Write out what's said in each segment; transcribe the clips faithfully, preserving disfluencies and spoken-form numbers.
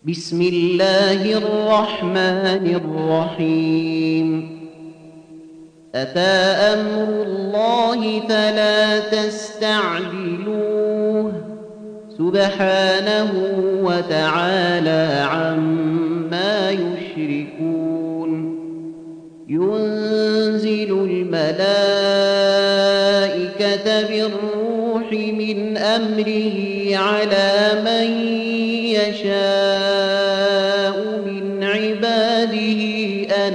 بسم الله الرحمن الرحيم أتى أمر الله فلا تستعجلوه سبحانه وتعالى عما يشركون ينزل الملائكة بالروح من أمره على من يشاء من عباده أن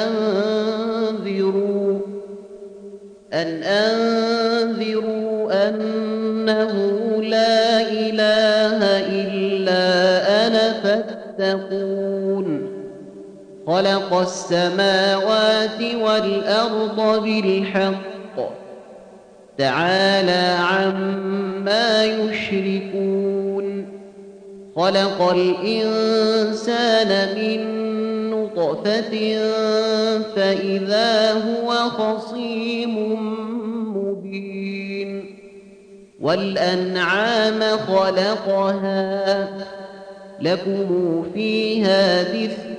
أنذروا أن أنذروا أنه لا إله إلا أنا فاتقون خلق السماوات والأرض بالحق تعالى عما يشركون خلق الإنسان من نطفة فإذا هو خصيم مبين والأنعام خلقها لكم فيها دفء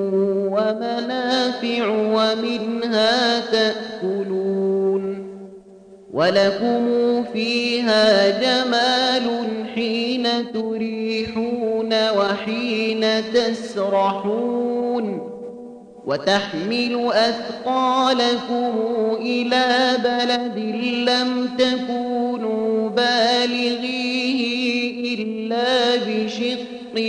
ومنافع ومنها تأكلون ولكم فيها جمال حين تريحون وحين تسرحون وتحمل أثقالكم إلى بلد لم تكونوا بالغيه إلا بشق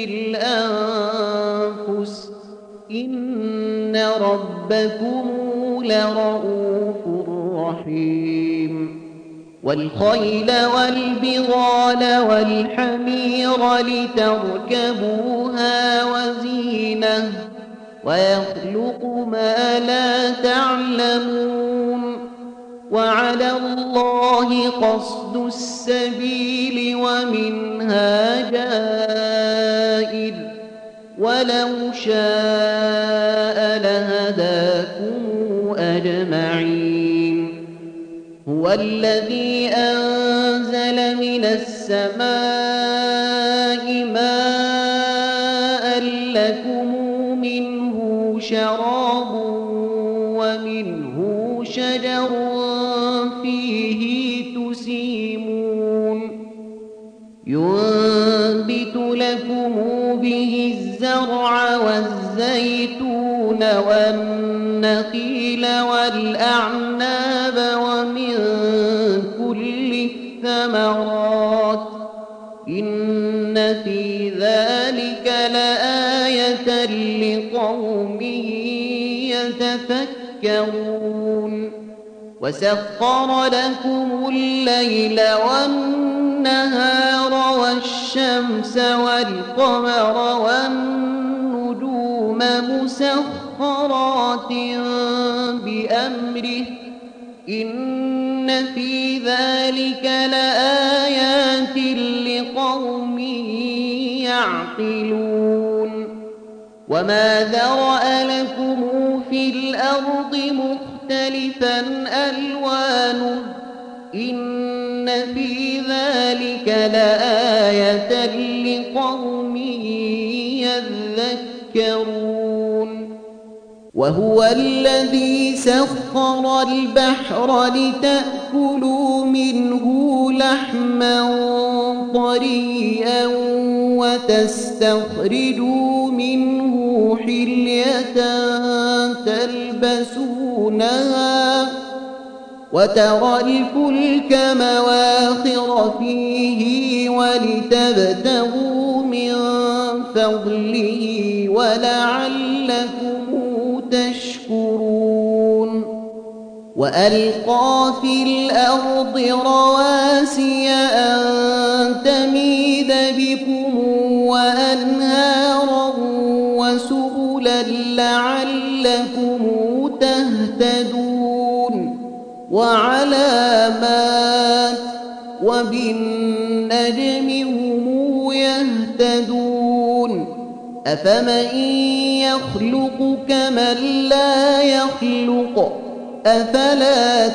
الأنفس إن ربكم لرؤوف رحيم والخيل والبغال والحمير لتركبوها وزينة ويخلق ما لا تعلمون وعلى الله قصد السبيل ومنها جائر ولو شاء لهداكم أجمعين هو الذي أنزل من السماء ماء لكم منه شراب ومنه شجر فيه تسيمون ينبت لكم به الزرع والزيتون والنخيل والأعناب ومن كل الثمرات إن في ذلك لآية لقوم يتفكرون وسخر لكم الليل والنهار والشمس والقمر والنجوم مسخرات بأمره إن في ذلك لآيات لقوم يعقلون وما ذرأ لكم في الأرض مختلفا ألوانه إن في ذلك لآية لقوم يذكرون وهو الذي سخر البحر لتأكلوا منه لحما طريا وتستخرجوا منه حلية تلبسونها وترى الفلك مواخر فيه ولتبتغوا من فضله ولعلكم تشكرون وألقى في الأرض رواسي أن تميد بكم وأنهارا وسبلا لعلكم تهتدون وعلامات وبالنجم هم يهتدون أفمن يخلق كمن لا يخلق أفلا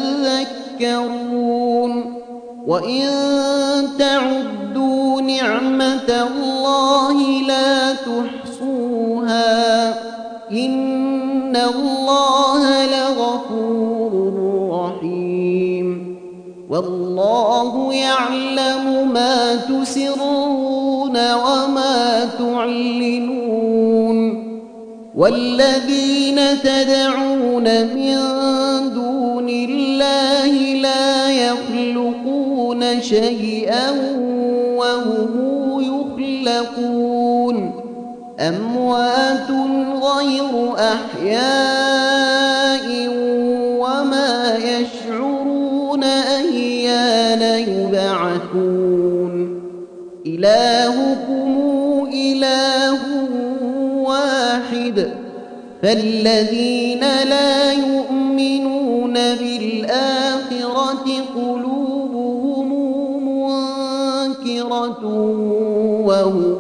تذكرون وإن تعدوا نعمة الله لا تحصوها إن الله لغفور رحيم والله يعلم ما تسرون وما تعلنون والذين تدعون من دون الله لا يخلقون شيئا وهم يخلقون أموات غير أحياء وما يشعرون أيان يبعثون إلهكم إله واحد فالذين لا يؤمنون بالآخرة قلوبهم منكرة وهم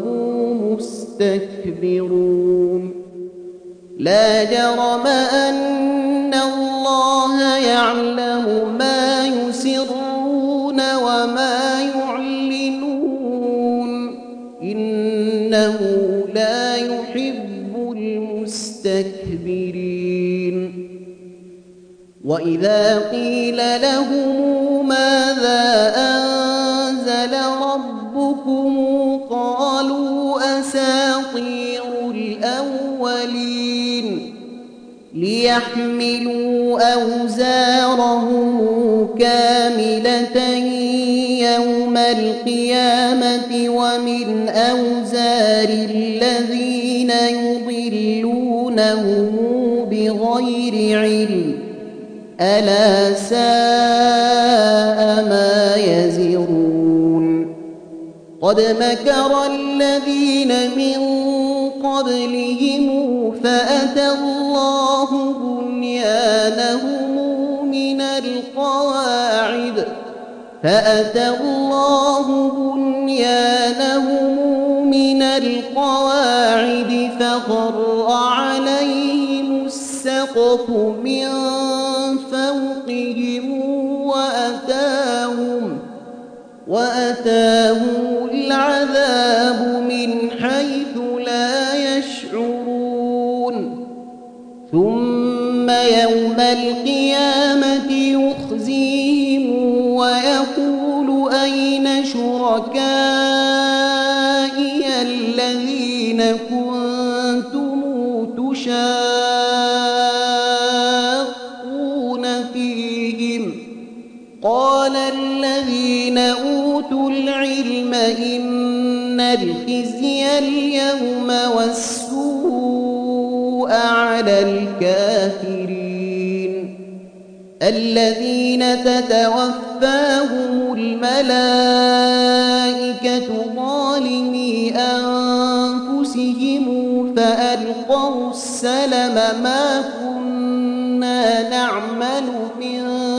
مستكبرون لا جرم أن الله يعلم ما يسرون وما يعلنون إنه لا يحب المستكبرين وإذا قيل لهم ماذا أنزل ربكم قالوا أساطير الأولين ليحملوا أوزارهم كاملة يوم القيامة ومن أوزار الذين يضلونهم بغير علم ألا ساء ما يزرون قد مكر الذين من قبلهم فأتى الله بنيانهم من القواعد فأتى الله بنيانهم من القواعد فخر عليهم السقف من فوقهم وأتاهم وأتاهم العذاب من حيث لا يشعرون ثم يوم القيامة يخزيهم ويقول أين شركائي الذين كنتم تشاقون فيهم قال الذين أوتوا العلم إن الخزي اليوم والسوء على الكافرين الذين تتوفاهم الملائكة ظالمي أنفسهم فألقوا السلم ما كنا نعمل من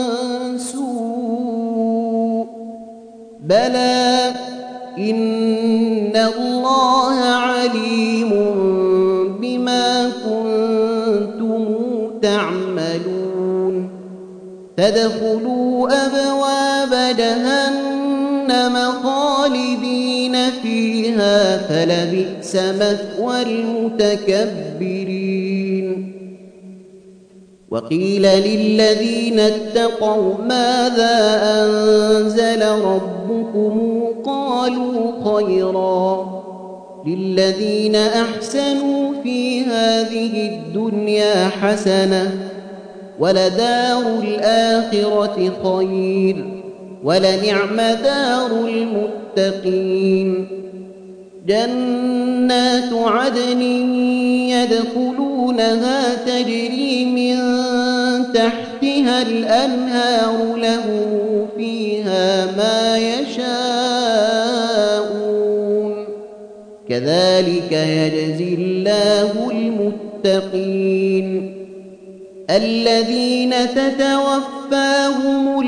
سوء بلى إن الله عليم بما كنتم تعملون فادخلوا أبواب جهنم خالدين فيها فلبئس مثوى المتكبرين وقيل للذين اتقوا ماذا أنزل ربكم قالوا خيرا للذين أحسنوا في هذه الدنيا حسنة ولدار الآخرة خير ولنعم دار المتقين جنات عدن يدخلونها تجري من تحتها الأنهار لهم فيها ما يشاءون كذلك يجزي الله المتقين الذين تتوفاهم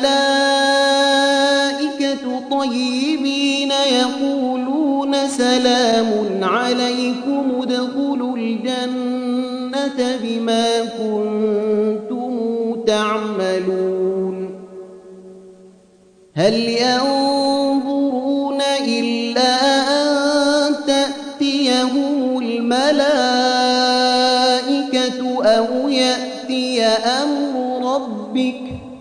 الملائكة طيبين يقولون سلام عليكم ادخلوا الجنة بما كنتم تعملون هل ينظرون إلا أن تأتي تأتيهم الملائكة أو يأتي أمر ربك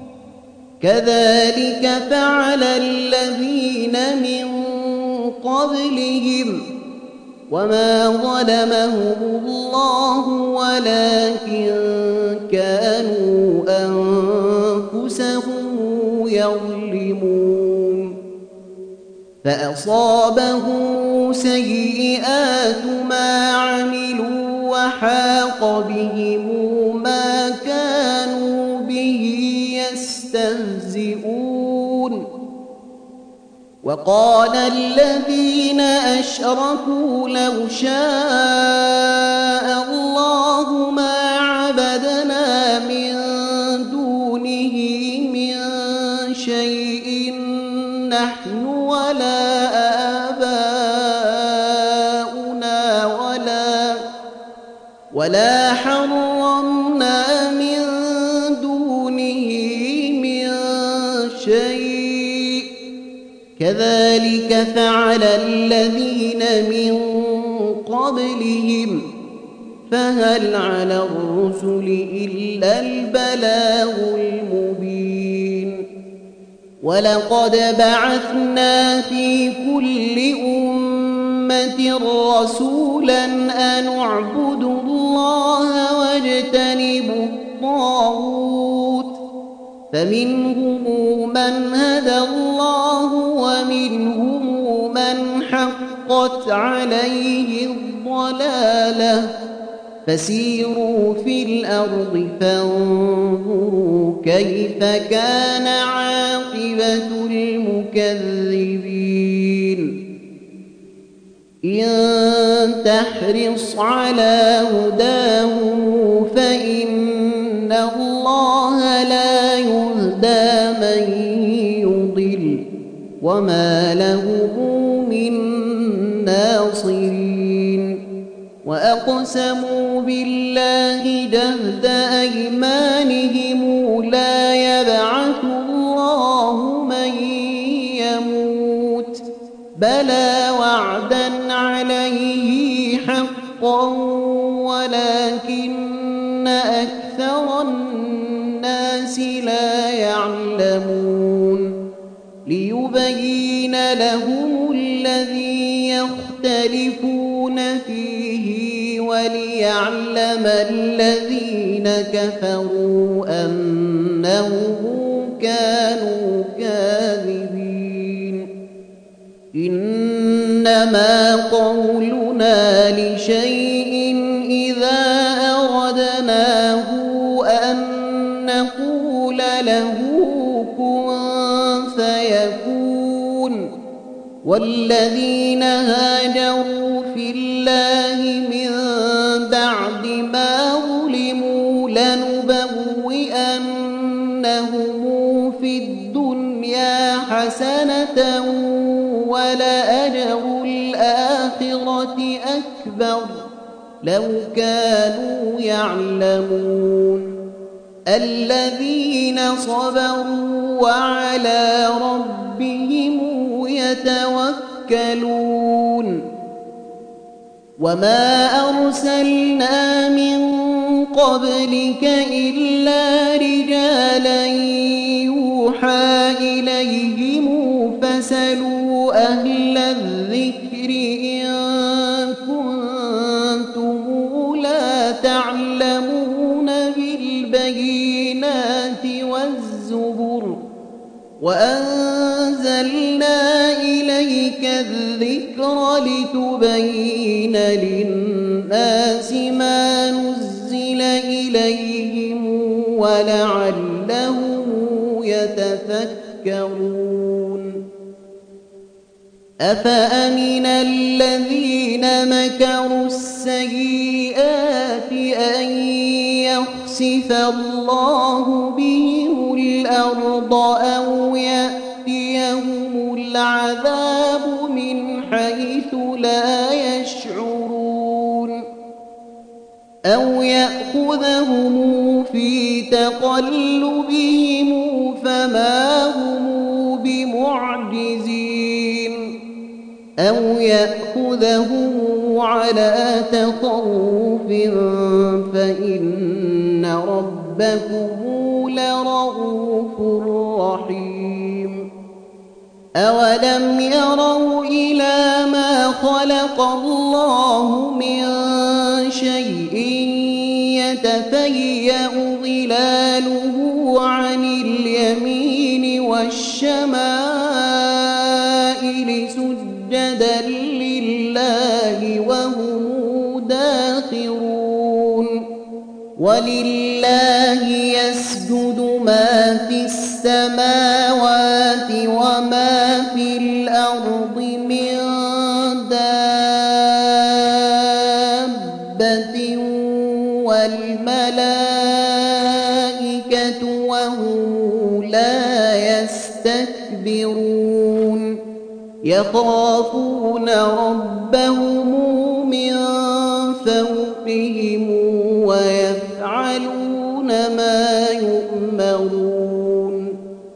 كذلك فعل الذين من قبلهم وما ظلمهم الله ولكن كانوا أنفسهم يظلمون فأصابهم سيئات ما عملوا وحاق بهم ما كانوا به يستهزئون وقال الذين أشركوا لو شاء الله ما عبدنا من دونه من شيء نحن ولا آباؤنا ولا ولا حرمنا من دونه من شيء كذلك فعل الذين من قبلهم فهل على الرسل إلا البلاغ المبين ولقد بعثنا في كل أمة رسولا أن اعبدوا الله واجتنبوا الطاغوت فمنهم من هدى الله ومنهم من حقت عليه الضلالة فسيروا في الأرض فانظروا كيف كان عاقبة المكذبين إن تحرص على هداهم فإن الله لا يهدى من يضل وما لهم من ناصرين وأقسموا بالله جهد أيمانهم لا يبعث الله من يموت بلى وعدا عليه حقا ولكن أكثر الناس لا يعلمون ليبين لهم الذي يختلفون فيه وليعلم الذين كفروا أنهم كانوا كاذبين إنما قولنا لشيء إذا أردناه أن نقول له كن فيكون والذين هاجروا في الله من بعد ما ظلموا لنبوئنهم في الدنيا حسنة ولأجر الآخرة أكبر لو كانوا يعلمون الذين صبروا وعلى ربهم يتوكلون وما أرسلنا من قبلك إلا رجالا يوحى إليهم فاسألوا أهل الذكر إن كنتم لا تعلمون بالبينات والزبر وأنزلنا إليك الذكر لتبين للناس ما نزل إليهم ولعلهم يتفكرون أفأمن الذين مكروا السيئات أن يخسف الله بهم الأرض أو يأتيهم العذاب من حيث لا يشعرون أو يأخذهم في تقلبهم فما هم بمعجزين أو يأخذهم على تخوف فإن ربكم لرؤوف رحيم أولم يروا إلى ما خلق الله من شيء يتفيأ ظلاله عن اليمين والشمائل سجدا لله وهم داخرون ولله يسجد ما في السماوات وما في الأرض من دابة والملائكة وهم لا يستكبرون يخافون ربهم من فوقهم ويفعلون ما يؤمرون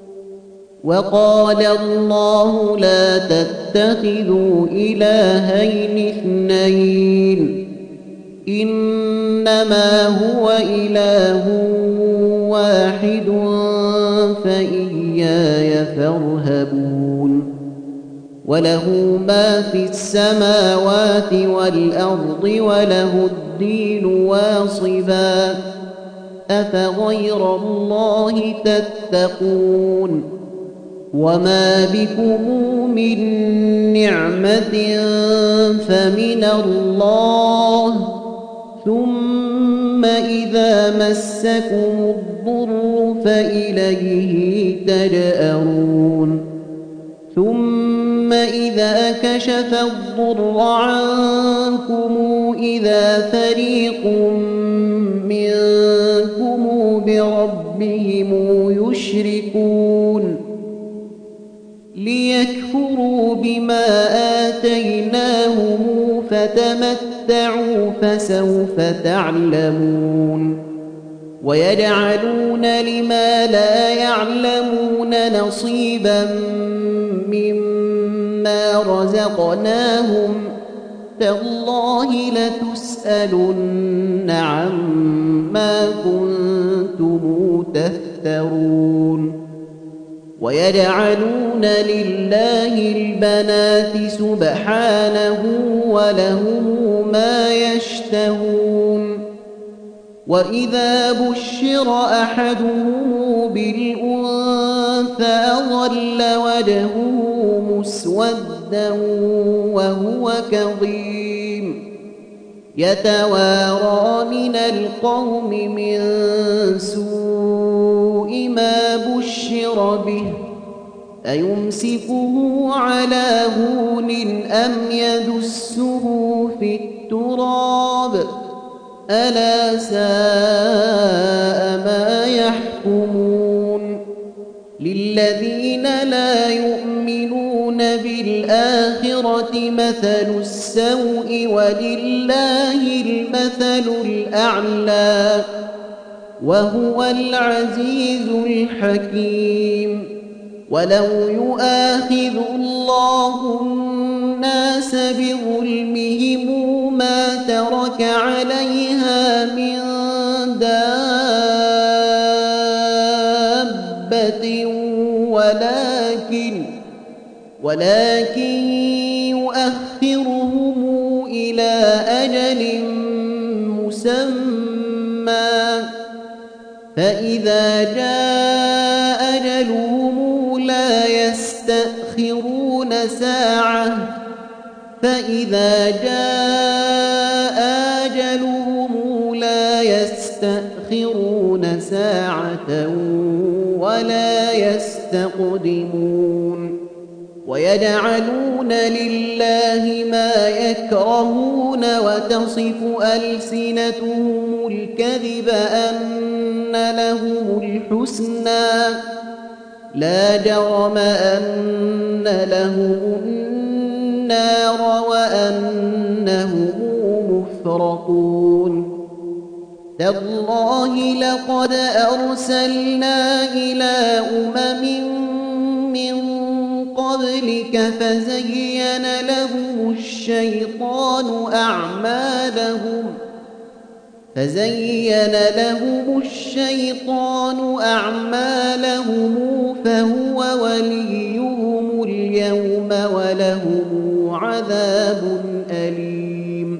وقال الله لا تتخذوا إلهين اثنين إنما هو إله واحد فإياي فارهبون وله ما في السماوات والأرض وله الدين واصبا أفغير الله تتقون وما بكم من نعمة فمن الله ثم إذا مسكم الضر فإليه تجأرون ثم إذا كشف الضر عنكم إذا فريق منكم بربهم يشركون ليكفروا بما آتيناهم فتمتعوا فسوف تعلمون ويجعلون لما لا يعلمون نصيبا مما رزقناهم تالله لتسألن عما كنتم تفترون ويجعلون لله البنات سبحانه ولهم ما يشتهون وإذا بشر أحدهم بالأنثى ظل وجهه مسودا وهو كظيم يتوارى من القوم من سوء ما بشر به أيمسكه على هون أم يدسه في التراب ألا ساء ما يحكمون للذين لا يؤمنون بالآخرة مثل السوء ولله المثل الأعلى وهو العزيز الحكيم ولو يؤاخذ الله الناس بظلمهم ما ترك عليها من دابة ولكن ولكن يؤخرهم إلى أجل مسمى فإذا جاء أجلهم لا يستأخرون ساعة فإذا جاء أجلهم لا يستأخرون ساعة ولا يستقدمون ويجعلون لله ما يكرهون وتصف ألسنتهم الكذب أن لهم الحسنى لا جرم أن لهم النار وأنهم مفرطون تالله لقد أرسلنا إلى أمم من قبلك فزين لهم الشيطان أعمالهم فزين لهم الشيطان أعمالهم فهو وليهم اليوم ولهم عذاب أليم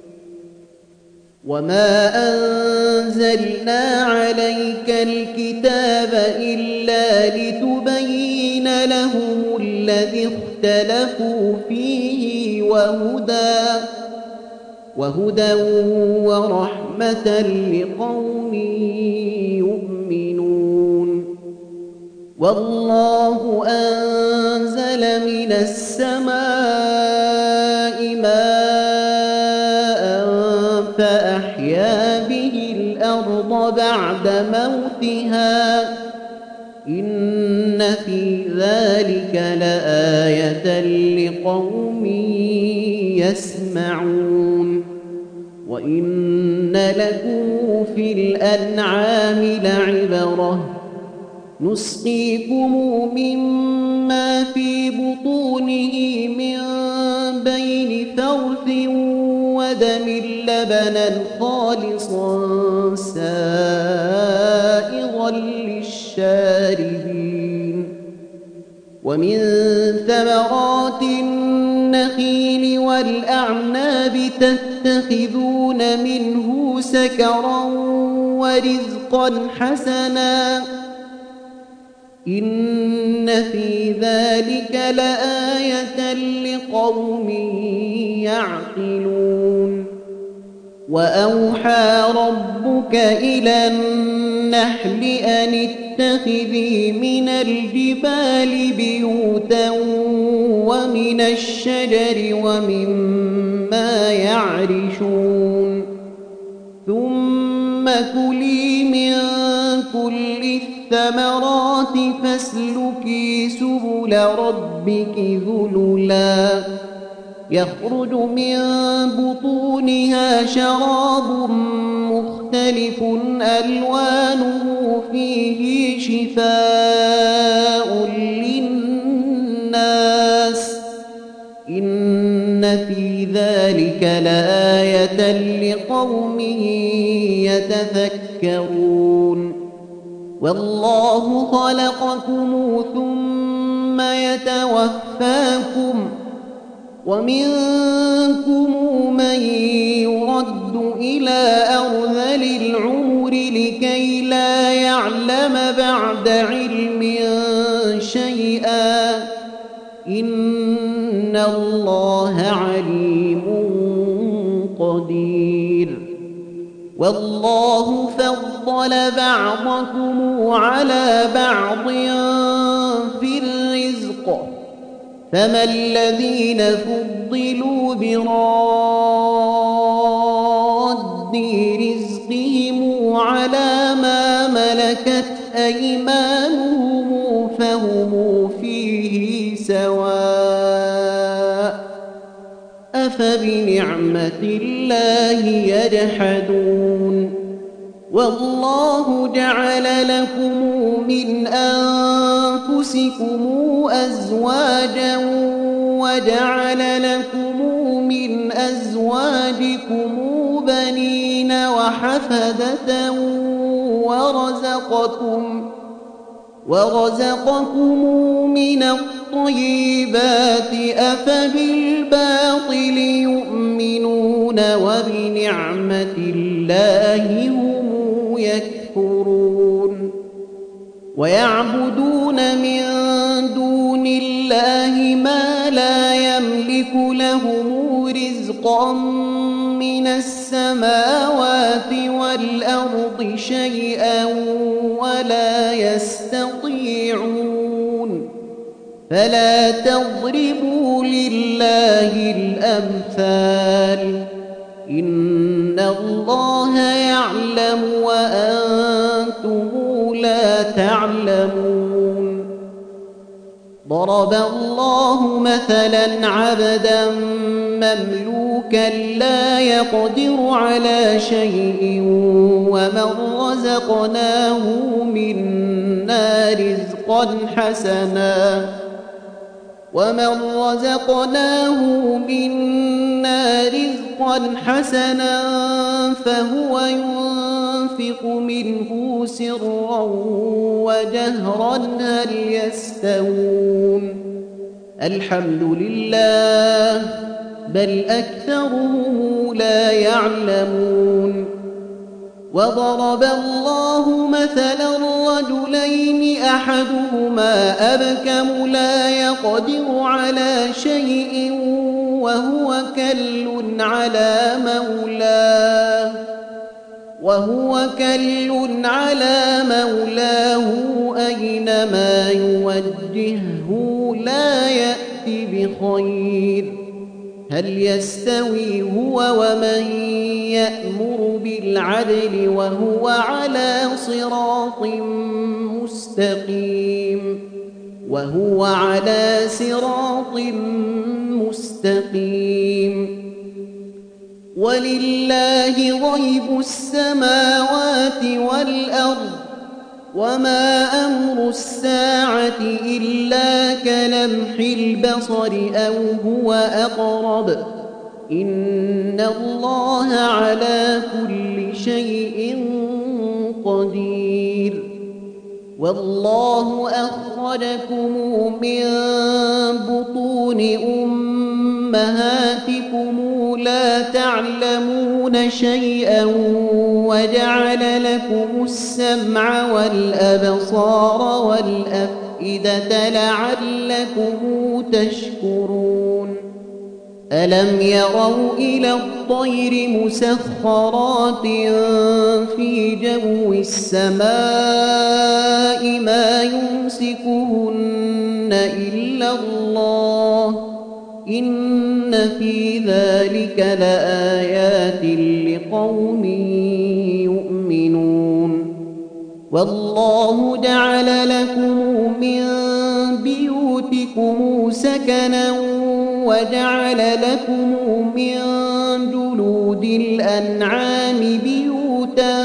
وما أنزلنا عليك الكتاب إلا لتبين لهم الذي اختلفوا فيه وهدى وهدى ورحمة لقوم يؤمنون والله أنزل من السماء ماء فأحيا به الأرض بعد موتها إن في ذلك لآية لقوم يسمعون وإن لكم في الأنعام لعبرة نسقيكم مما في بطونه من بين فرث ودم لبنا خالصا سائغا للشاربين ومن ثمرات النخيل والأعناب تتخذون منه سكرا ورزقا حسنا إن في ذلك لآية لقوم يعقلون وأوحى ربك إلى النحل أن اتخذي من الجبال بيوتا ومن الشجر ومما يعرشون ثم كلي من كل الثمرات فاسلكي سبل ربك ذللا يخرج من بطونها شراب مختلف ألوانه فيه شفاء للناس إن في ذلك لآية لقوم يتفكرون والله خلقكم ثم يتوفاكم ومنكم من يرد إلى أرذل العمر لكي لا يعلم بعد علم شيئا إن الله عليم قدير والله فضل بعضكم على بعض في الرزق فما الذين فضلوا براد رزقهم على ما ملكت أيمانهم فهم فيه سواء أفبنعمة الله يجحدون والله جعل لكم من أنفسكم أزواجا وجعل لكم من أزواجكم بنين وحفدة ورزقكم ورزقكم من الطيبات أفبالباطل يؤمنون وبنعمة الله هم يكفرون ويعبدون من دون الله ما لا يملك لهم رزقا من السماوات والأرض شيئا ولا يستطيعون فلا تضربوا لله الأمثال إن الله يعلم وأنتم لا تعلمون ضرب الله مثلا عبدا مملوكا لا يقدر على شيء ومن رزقناه منا رزقا حسنا ومن رزقناه منا رزقا حسنا فهو ينفق منه سرا وجهرا هل يستوون الحمد لله بل أكثرهم لا يعلمون وضرب الله مثلا رجلين أحدهما أبكم لا يقدر على شيء وهو كل على مولاه وهو كل على مولاه أينما يوجهه لا يأتي بخير هل يستوي هو ومن يأمر بالعدل وهو على صراط مستقيم وهو على صراط مستقيم ولله غيب السماوات والأرض وما أمر الساعة إلا كلمح البصر أو هو أقرب إن الله على كل شيء قدير والله أخرجكم من بطون أمهاتكم لا تعلمون شيئا وجعل لكم السمع والأبصار والأفئدة لعلكم تشكرون ألم يروا إلى الطير مسخرات في جو السماء ما يمسكهن إلا الله إن في ذلك لآيات لقوم يؤمنون والله جعل لكم من بيوتكم سكنا وجعل لكم من جلود الأنعام بيوتا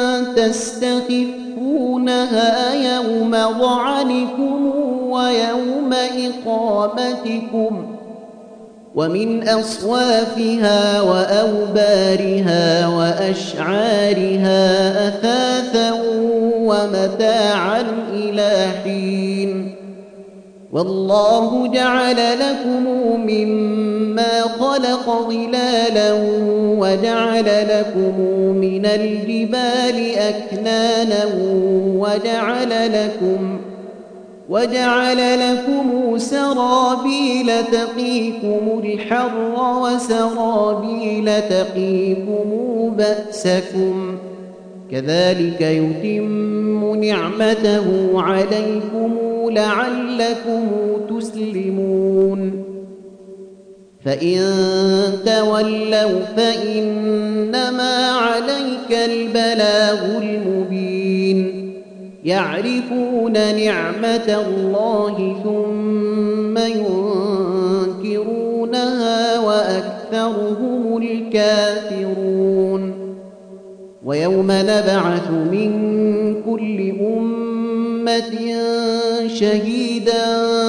تستخفونها يوم ظعنكم ويوم إقامتكم ومن أصوافها وأوبارها وأشعارها أثاثا ومتاعا إلى حين والله جعل لكم مما خلق ظلالا وجعل لكم من الجبال أكنانا وجعل لكم وجعل لكم سرابيل تقيكم الحر وسرابيل تقيكم بأسكم كذلك يتم نعمته عليكم لعلكم تسلمون فإن تولوا فإنما عليك البلاغ المبين يعرفون نعمة الله ثم ينكرونها وأكثرهم الكافرون ويوم نبعث من كل أمة شهيدا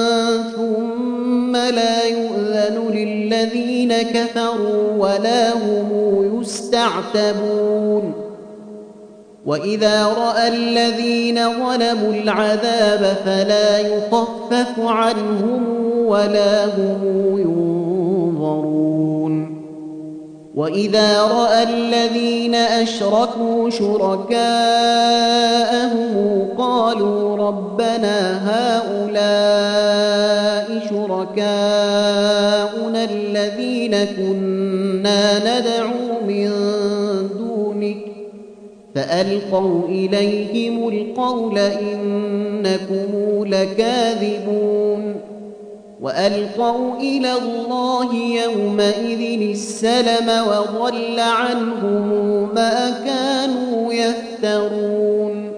ثم لا يؤذن للذين كفروا ولا هم يستعتبون وإذا رأى الذين ظلموا العذاب فلا يخفف عنهم ولا هم ينظرون وإذا رأى الذين أشركوا شركاءهم قالوا ربنا هؤلاء شركاؤنا الذين كنا ندعو من دونك فألقوا إليهم القول إنكم لكاذبون وألقوا إلى الله يومئذ السلم وضل عنهم ما كانوا يفترون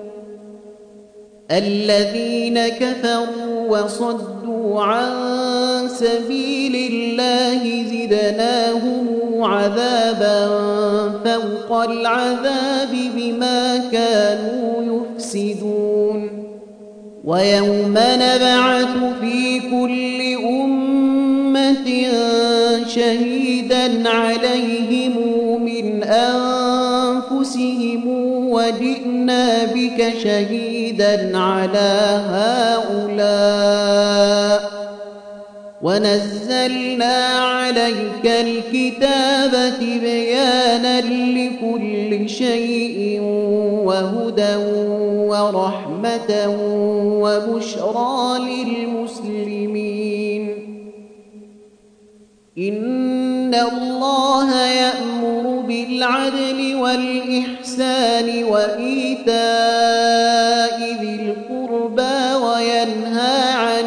الذين كفروا وصدوا عن سبيل الله زدناهم عذابا فوق العذاب بما كانوا يفسدون ويوم نبعث في كل أمة شهيدا عليهم من أنفسهم وجئنا بك شهيدا على هؤلاء ونزلنا عليك الكتاب بيانا لكل شيء وهدى ورحمة وبشرى للمسلمين إن الله يأمر بالعدل والإحسان وإيتاء ذي القربى وينهى عن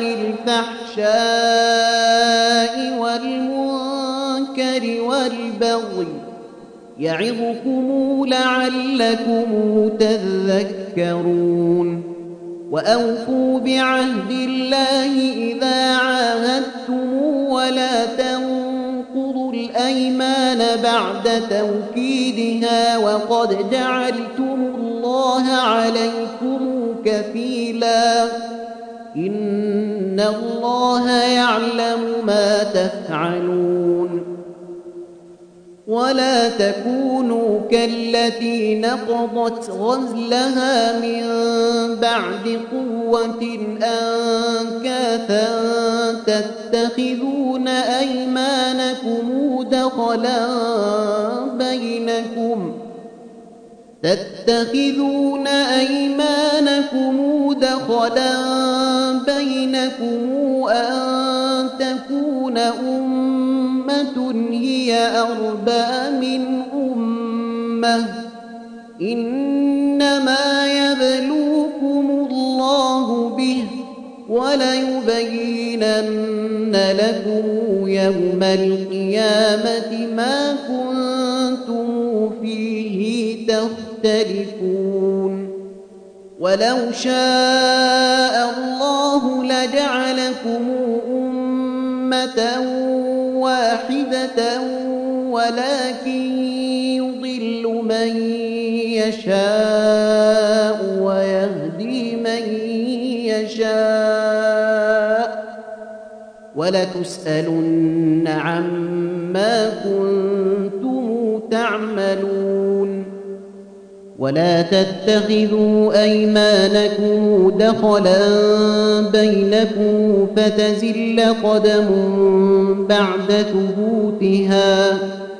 الفحشاء والمنكر والبغي يعظكم لعلكم تذكرون وأوفوا بعهد الله إذا عاهدتم ولا تنقضوا الأيمان بعد توكيدها وقد جعلتم الله عليكم كفيلا إن الله يعلم ما تفعلون ولا تكونوا كالتي نقضت غزلها من بعد قوة أنكاثا تتخذون أيمانكم دخلا بينكم تتخذون أيمانكم دخلا بينكم أن تكون أمة هي أربى من أمة إنما يبلوكم الله به وليبينن لكم يوم القيامة ما كنتم فيه تختلفون ولو شاء الله لجعلكم أمة واحدة ولكن يضل من يشاء ويهدي من يشاء ولتسألن عما كنتم تعملون ولا تتخذوا أيمانكم دخلا بينكم فتزل قدم بعد ثبوتها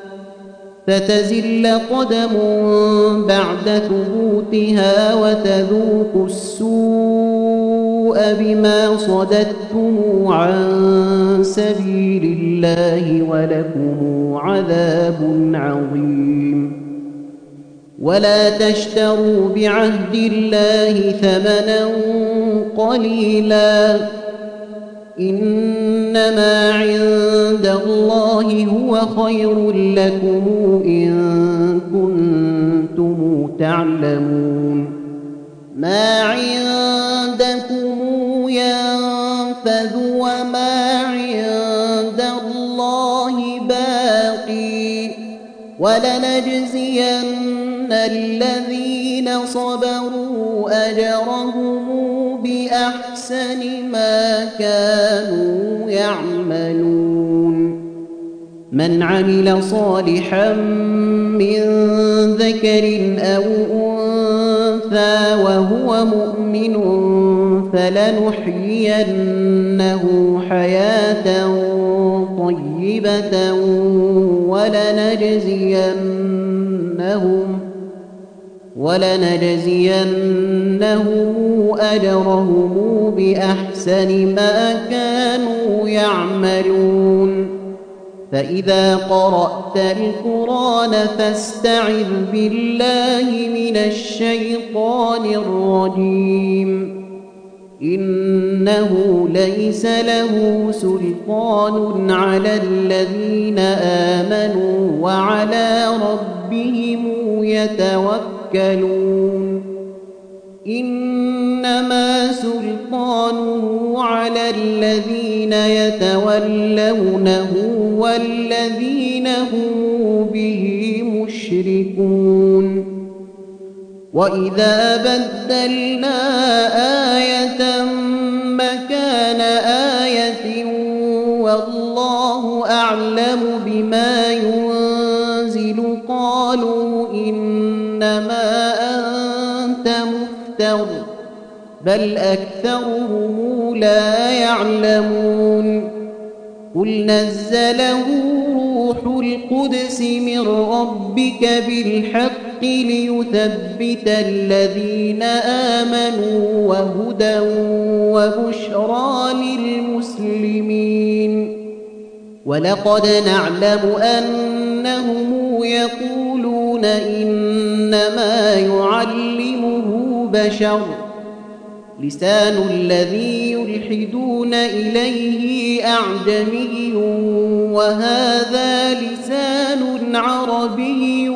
فتزل قدم بعد ثبوتها وتذوقوا السوء بما صددتم عن سبيل الله ولكم عذاب عظيم ولا تشتروا بعهد الله ثمنا قليلا إنما عند الله هو خير لكم إن كنتم تعلمون ما عندكم ينفذ وما عند الله باقي ولنجزين الذين صبروا أجرهم بأحسن ما كانوا يعملون من عمل صالحا من ذكر أو أنثى وهو مؤمن فلنحيينه حياة طيبة ولنجزينهم ولنجزينهم أجرهم بأحسن ما كانوا يعملون فإذا قرأت القرآن فاستعذ بالله من الشيطان الرجيم إنه ليس له سلطان على الذين آمنوا وعلى ربهم يتوكلون إنما سلطانه على الذين يتولونه والذين هم به مشركون وإذا بدلنا آية مكان آية والله أعلم بما ينزل قالوا إنما أنت مفتر بل أكثرهم لا يعلمون قل نزله روح القدس من ربك بالحق ليثبت الذين آمنوا وهدى وبشرى للمسلمين ولقد نعلم أنهم يقولون إنما يعلمه بشر لسان الذي يلحدون إليه أعجمي وهذا لسان عربي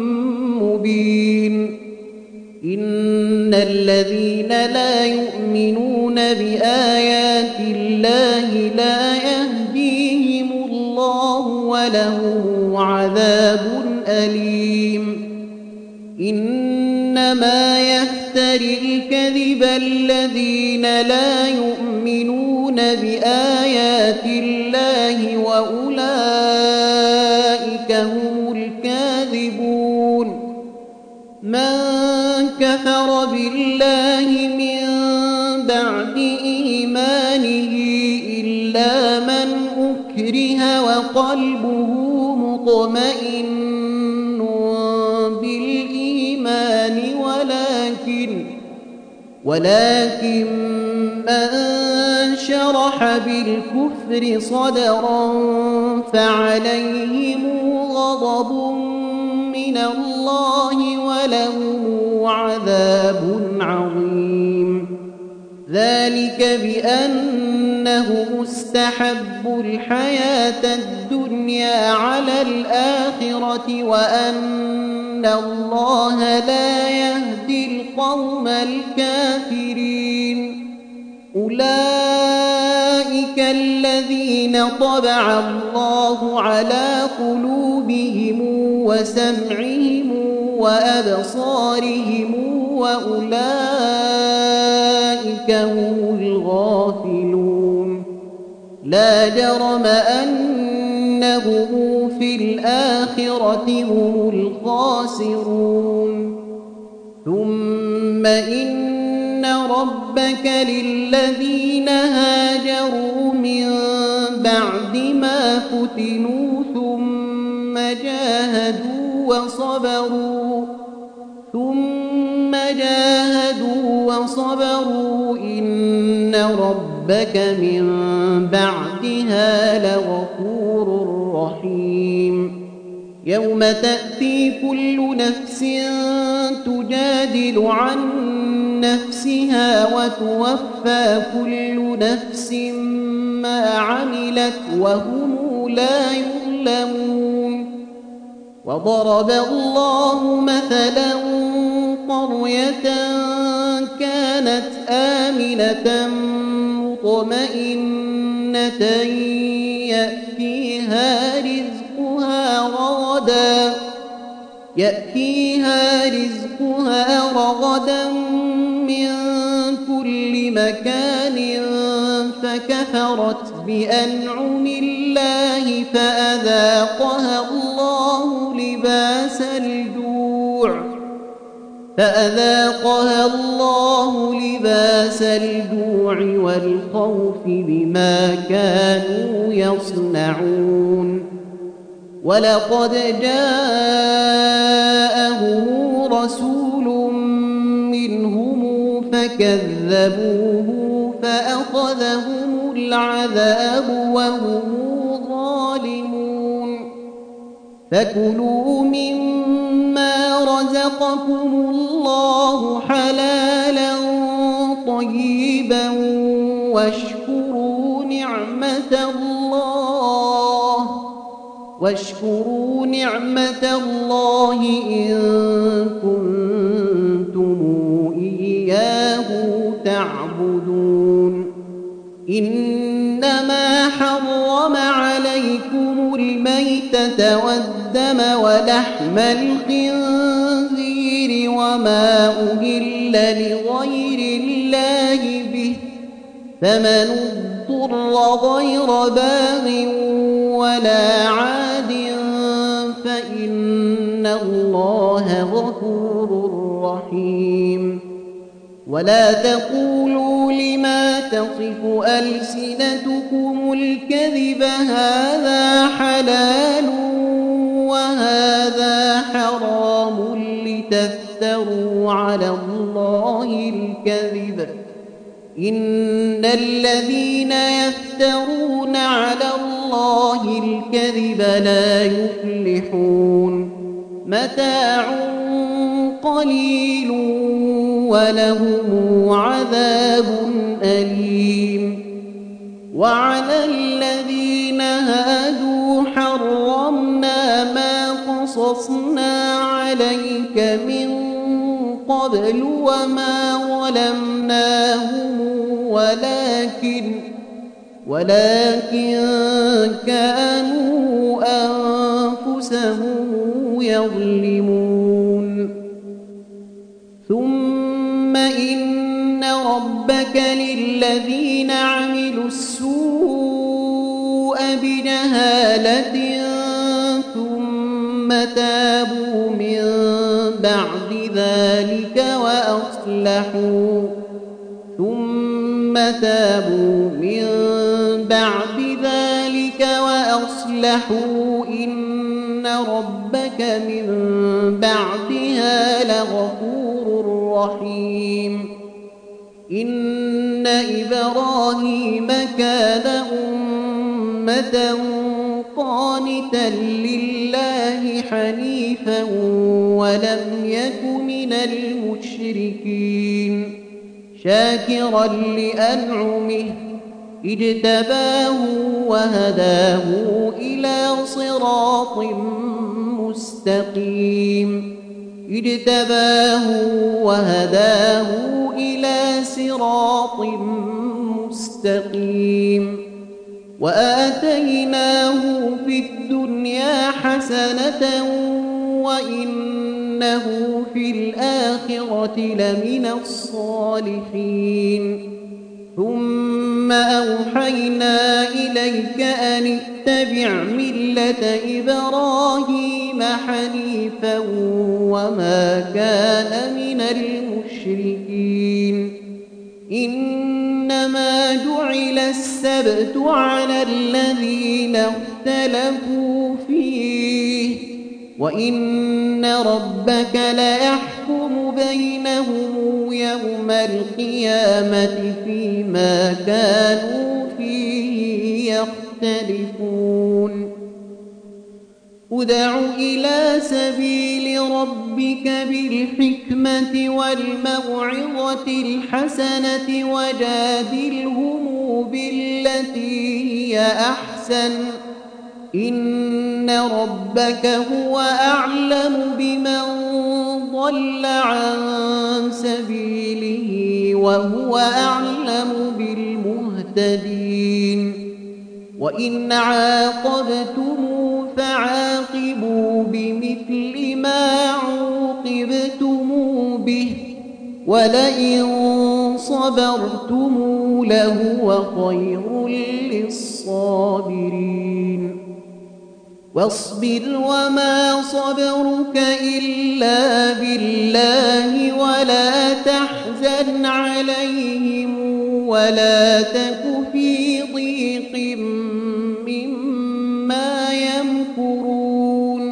مبين إن الذين لا يؤمنون بآيات الله لا يهديهم الله ولهم عذاب أليم إنما يفتري الكذب الذين لا يؤمنون بآيات الله وأولئك هم الكاذبون من كفر بالله من بعد إيمانه إلا من أكره وقلبه مطمئن بالإيمان ولكن ولكن من شرح بالكفر صدرا فعليهم غضب من الله ولهم عذاب عظيم ذلك بأنهم استحبوا الحياة الدنيا على الآخرة وأن الله لا يهدي القوم الكافرين أولئك الذين طبع الله على قلوبهم وسمعهم وأبصارهم وأولئك هم الغافلون لا جرم أنهم في الآخرة هم الخاسرون ثم إن ربك للذين هاجروا من بعد ما فتنوا ثم جاهدوا وصبروا ثم جاهدوا وصبروا إن ربك من بعدها لغفور رحيم يوم تأتي كل نفس تجادل عن نفسها وتوفى كل نفس ما عملت وهم لا يظلمون وضرب الله مثلا قرية كانت آمنة مطمئنة يأتيها رزقها رغدا يأتيها رزقها رغدا من كل مكان فكفرت بأنعم الله فأذاقها الله لباس الجوع فأذاقها الله لباس الجوع والخوف بما كانوا يصنعون ولقد جاءهم رسول منهم فكذبوه فأخذهم العذاب وهم ظالمون فكلوا مما رزقكم الله حلالا طيبا واشكروا نعمة الله واشكروا نعمة الله إن كنتم إياه تعبدون إنما حرم عليكم الميتة والدم ولحم الخنزير وما أهل لغير الله به فمن اضطر غير باغ ولا عاد فإن الله غفور رحيم. ولا تقولوا لما تصف ألسنتكم الكذب هذا حلال وهذا حرام لتفتروا على الله الكذب إن الذين يفترون على الله الكذب لا يفلحون. متاع قليل ولهم عذاب أليم. وعلى الذين هادوا حرمنا ما قصصنا عليك من قبل وما ظلمناهم ولكن ولكن كانوا أنفسهم يظلمون. ثم إن ربك للذين عملوا السوء بجهالة ثم تابوا من بعد ذلك وأصلحوا ثم تابوا من بعد ذلك وأصلحوا إن ربك من بعدها لغفور رحيم. إن إبراهيم كان أمة قانتا لله حنيفا ولم يك من المشركين شاكرا لأنعمه اجتباه وهداه إلى صراط مستقيم اجتباه وهداه إلى صراط مستقيم وآتيناه في الدنيا حسنة وإنه في الآخرة لمن الصالحين. ثم أوحينا إليك أن اتبع ملة إبراهيم حنيفا وما كان من المشركين. إنما جعل السبت على الذين اختلفوا فيه وإن ربك ليحكم بينهم يوم القيامة فيما كانوا فيه يختلفون. ادع إلى سبيل ربك بالحكمة والموعظة الحسنة وجادلهم بالتي هي أحسن إن ربك هو أعلم بمن ضل عن سبيله وهو أعلم بالمهتدين. وإن عاقبتم فعاقبوا بمثل ما عوقبتم به ولئن صبرتم لهو خير للصابرين. واصبر وما صبرك إلا بالله ولا تحزن عليهم ولا تك في ضيق مما يمكرون.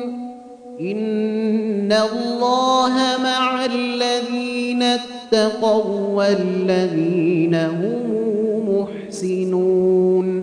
إن الله مع الذين اتقوا والذين هم محسنون.